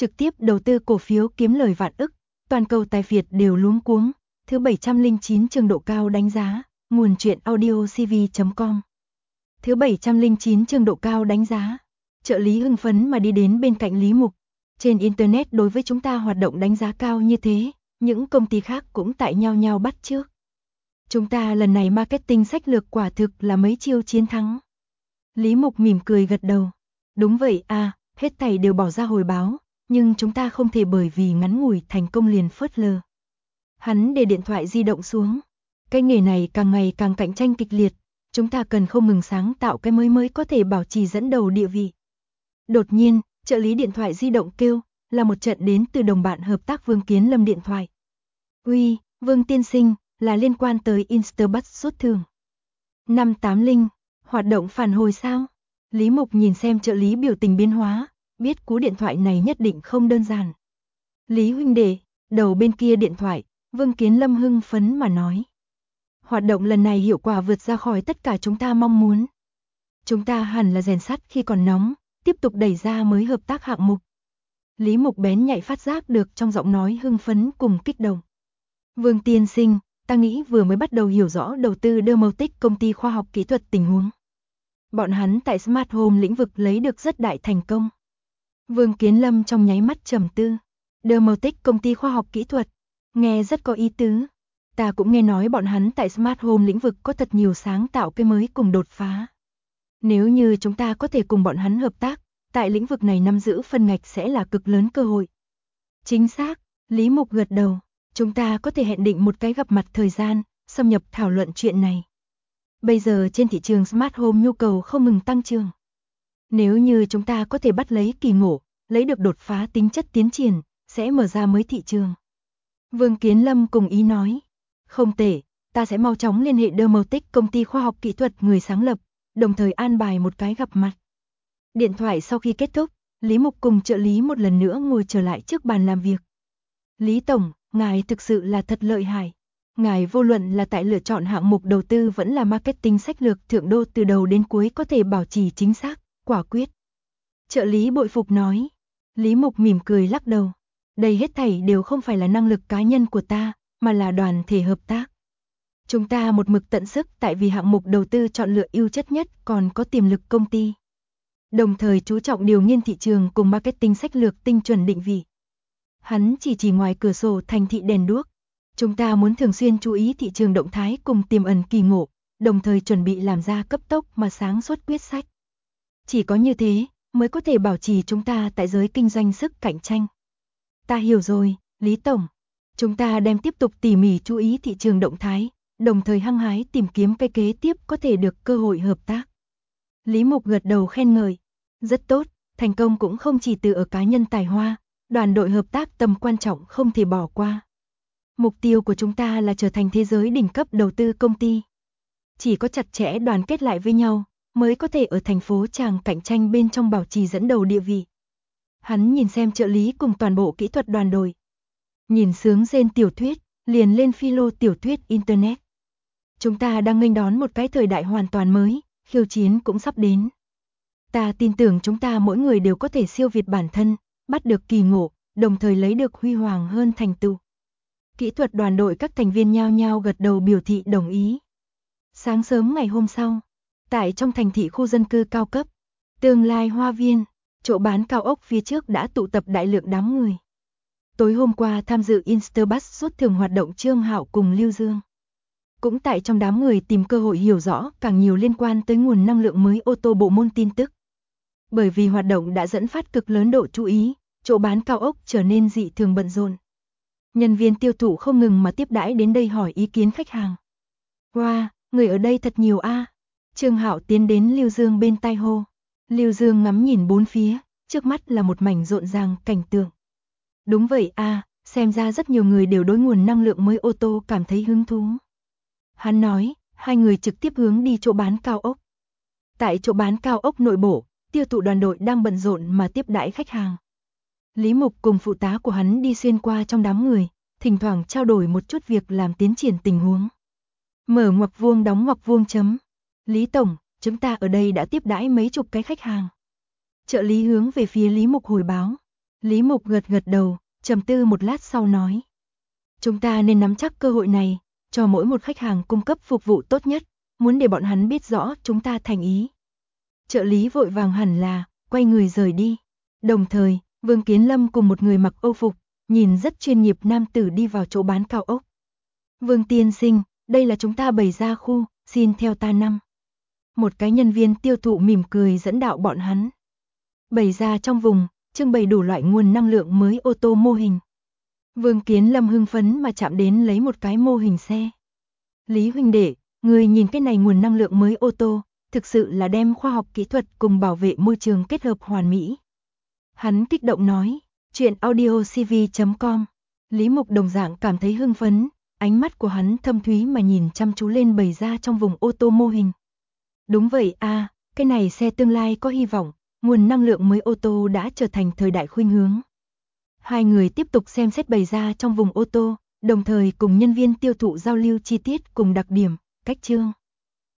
trực tiếp đầu tư cổ phiếu kiếm lời vạn ức, toàn cầu tài phiệt đều luống cuống. Thứ 709 chương độ cao đánh giá, nguồn truyện audio cv.com. Thứ 709 chương độ cao đánh giá. Trợ lý hưng phấn mà đi đến bên cạnh Lý Mục. Trên Internet đối với chúng ta hoạt động đánh giá cao như thế, những công ty khác cũng tại nhau bắt chước. Chúng ta lần này marketing sách lược quả thực là mấy chiêu chiến thắng. Lý Mục mỉm cười gật đầu. Đúng vậy à, hết thảy đều bỏ ra hồi báo, nhưng chúng ta không thể bởi vì ngắn ngủi thành công liền phớt lờ. Hắn để điện thoại di động xuống. Cái nghề này càng ngày càng cạnh tranh kịch liệt, chúng ta cần không ngừng sáng tạo cái mới có thể bảo trì dẫn đầu địa vị. Đột nhiên, trợ lý điện thoại di động kêu, là một trận đến từ đồng bạn hợp tác Vương Kiến Lâm điện thoại. Uy, Vương tiên sinh, là liên quan tới Instabus rút thưởng. 580, hoạt động phản hồi sao? Lý Mục nhìn xem trợ lý biểu tình biến hóa, biết cú điện thoại này nhất định không đơn giản. Lý huynh đệ, đầu bên kia điện thoại, Vương Kiến Lâm hưng phấn mà nói. Hoạt động lần này hiệu quả vượt ra khỏi tất cả chúng ta mong muốn. Chúng ta hẳn là rèn sắt khi còn nóng, tiếp tục đẩy ra mới hợp tác hạng mục. Lý Mục bén nhạy phát giác được trong giọng nói hưng phấn cùng kích động. Vương tiên sinh, ta nghĩ vừa mới bắt đầu hiểu rõ đầu tư Domotic công ty khoa học kỹ thuật tình huống. Bọn hắn tại Smart Home lĩnh vực lấy được rất đại thành công. Vương Kiến Lâm trong nháy mắt trầm tư. Domotic công ty khoa học kỹ thuật, nghe rất có ý tứ. Ta cũng nghe nói bọn hắn tại Smart Home lĩnh vực có thật nhiều sáng tạo cái mới cùng đột phá. Nếu như chúng ta có thể cùng bọn hắn hợp tác, tại lĩnh vực này nắm giữ phân ngạch sẽ là cực lớn cơ hội. Chính xác, Lý Mục gật đầu. Chúng ta có thể hẹn định một cái gặp mặt thời gian, xâm nhập thảo luận chuyện này. Bây giờ trên thị trường Smart Home nhu cầu không ngừng tăng trưởng. Nếu như chúng ta có thể bắt lấy kỳ ngộ, lấy được đột phá tính chất tiến triển, sẽ mở ra mới thị trường. Vương Kiến Lâm cùng ý nói. Không tệ, ta sẽ mau chóng liên hệ Domotic công ty khoa học kỹ thuật người sáng lập, đồng thời an bài một cái gặp mặt. Điện thoại sau khi kết thúc, Lý Mục cùng trợ lý một lần nữa ngồi trở lại trước bàn làm việc. Lý Tổng, ngài thực sự là thật lợi hại. Ngài vô luận là tại lựa chọn hạng mục đầu tư vẫn là marketing sách lược thượng đô từ đầu đến cuối có thể bảo trì chính xác, quả quyết. Trợ lý bội phục nói. Lý Mục mỉm cười lắc đầu. Đây hết thảy đều không phải là năng lực cá nhân của ta, mà là đoàn thể hợp tác. Chúng ta một mực tận sức tại vì hạng mục đầu tư chọn lựa ưu chất nhất còn có tiềm lực công ty. Đồng thời chú trọng điều nghiên thị trường cùng marketing sách lược tinh chuẩn định vị. Hắn chỉ ngoài cửa sổ thành thị đèn đuốc. Chúng ta muốn thường xuyên chú ý thị trường động thái cùng tiềm ẩn kỳ ngộ, đồng thời chuẩn bị làm ra cấp tốc mà sáng suốt quyết sách. Chỉ có như thế, mới có thể bảo trì chúng ta tại giới kinh doanh sức cạnh tranh. Ta hiểu rồi, Lý Tổng. Chúng ta đem tiếp tục tỉ mỉ chú ý thị trường động thái, đồng thời hăng hái tìm kiếm cái kế tiếp có thể được cơ hội hợp tác. Lý Mục gật đầu khen ngợi. Rất tốt, thành công cũng không chỉ từ ở cá nhân tài hoa, đoàn đội hợp tác tầm quan trọng không thể bỏ qua. Mục tiêu của chúng ta là trở thành thế giới đỉnh cấp đầu tư công ty. Chỉ có chặt chẽ đoàn kết lại với nhau, mới có thể ở thành phố tràng cạnh tranh bên trong bảo trì dẫn đầu địa vị. Hắn nhìn xem trợ lý cùng toàn bộ kỹ thuật đoàn đội. Nhìn sướng rên tiểu thuyết, liền lên philo tiểu thuyết Internet. Chúng ta đang nghênh đón một cái thời đại hoàn toàn mới, khiêu chiến cũng sắp đến. Ta tin tưởng chúng ta mỗi người đều có thể siêu việt bản thân, bắt được kỳ ngộ, đồng thời lấy được huy hoàng hơn thành tựu. Kỹ thuật đoàn đội các thành viên nhao nhao gật đầu biểu thị đồng ý. Sáng sớm ngày hôm sau, tại trong thành thị khu dân cư cao cấp, tương lai hoa viên, chỗ bán cao ốc phía trước đã tụ tập đại lượng đám người. Tối hôm qua tham dự Instabus rút thưởng hoạt động Trương Hạo cùng Lưu Dương. Cũng tại trong đám người tìm cơ hội hiểu rõ càng nhiều liên quan tới nguồn năng lượng mới ô tô bộ môn tin tức. Bởi vì hoạt động đã dẫn phát cực lớn độ chú ý, chỗ bán cao ốc trở nên dị thường bận rộn. Nhân viên tiêu thụ không ngừng mà tiếp đãi đến đây hỏi ý kiến khách hàng. Wow, người ở đây thật nhiều a. Trương Hạo tiến đến Lưu Dương bên tai hô. Lưu Dương ngắm nhìn bốn phía, trước mắt là một mảnh rộn ràng cảnh tượng. Đúng vậy a, xem ra rất nhiều người đều đối nguồn năng lượng mới ô tô cảm thấy hứng thú. Hắn nói, hai người trực tiếp hướng đi chỗ bán cao ốc. Tại chỗ bán cao ốc nội bộ, tiêu thụ đoàn đội đang bận rộn mà tiếp đãi khách hàng. Lý Mục cùng phụ tá của hắn đi xuyên qua trong đám người, thỉnh thoảng trao đổi một chút việc làm tiến triển tình huống. Mở ngoặc vuông đóng ngoặc vuông chấm. Lý Tổng, chúng ta ở đây đã tiếp đãi mấy chục cái khách hàng. Trợ lý hướng về phía Lý Mục hồi báo. Lý Mục gật gật đầu, trầm tư một lát sau nói. Chúng ta nên nắm chắc cơ hội này, cho mỗi một khách hàng cung cấp phục vụ tốt nhất, muốn để bọn hắn biết rõ chúng ta thành ý. Trợ lý vội vàng hẳn là, quay người rời đi. Đồng thời, Vương Kiến Lâm cùng một người mặc Âu phục, nhìn rất chuyên nghiệp nam tử đi vào chỗ bán cao ốc. Vương tiên sinh, đây là chúng ta bày ra khu, xin theo ta năm. Một cái nhân viên tiêu thụ mỉm cười dẫn đạo bọn hắn. Bày ra trong vùng, trưng bày đủ loại nguồn năng lượng mới ô tô mô hình. Vương Kiến Lâm hưng phấn mà chạm đến lấy một cái mô hình xe. Lý huynh đệ, người nhìn cái này nguồn năng lượng mới ô tô, thực sự là đem khoa học kỹ thuật cùng bảo vệ môi trường kết hợp hoàn mỹ. Hắn kích động nói, chuyện audiocv.com. Lý Mục đồng dạng cảm thấy hưng phấn, ánh mắt của hắn thâm thúy mà nhìn chăm chú lên bày ra trong vùng ô tô mô hình. Đúng vậy a, cái này xe tương lai có hy vọng, nguồn năng lượng mới ô tô đã trở thành thời đại khuynh hướng. Hai người tiếp tục xem xét bày ra trong vùng ô tô, đồng thời cùng nhân viên tiêu thụ giao lưu chi tiết cùng đặc điểm, cách chương.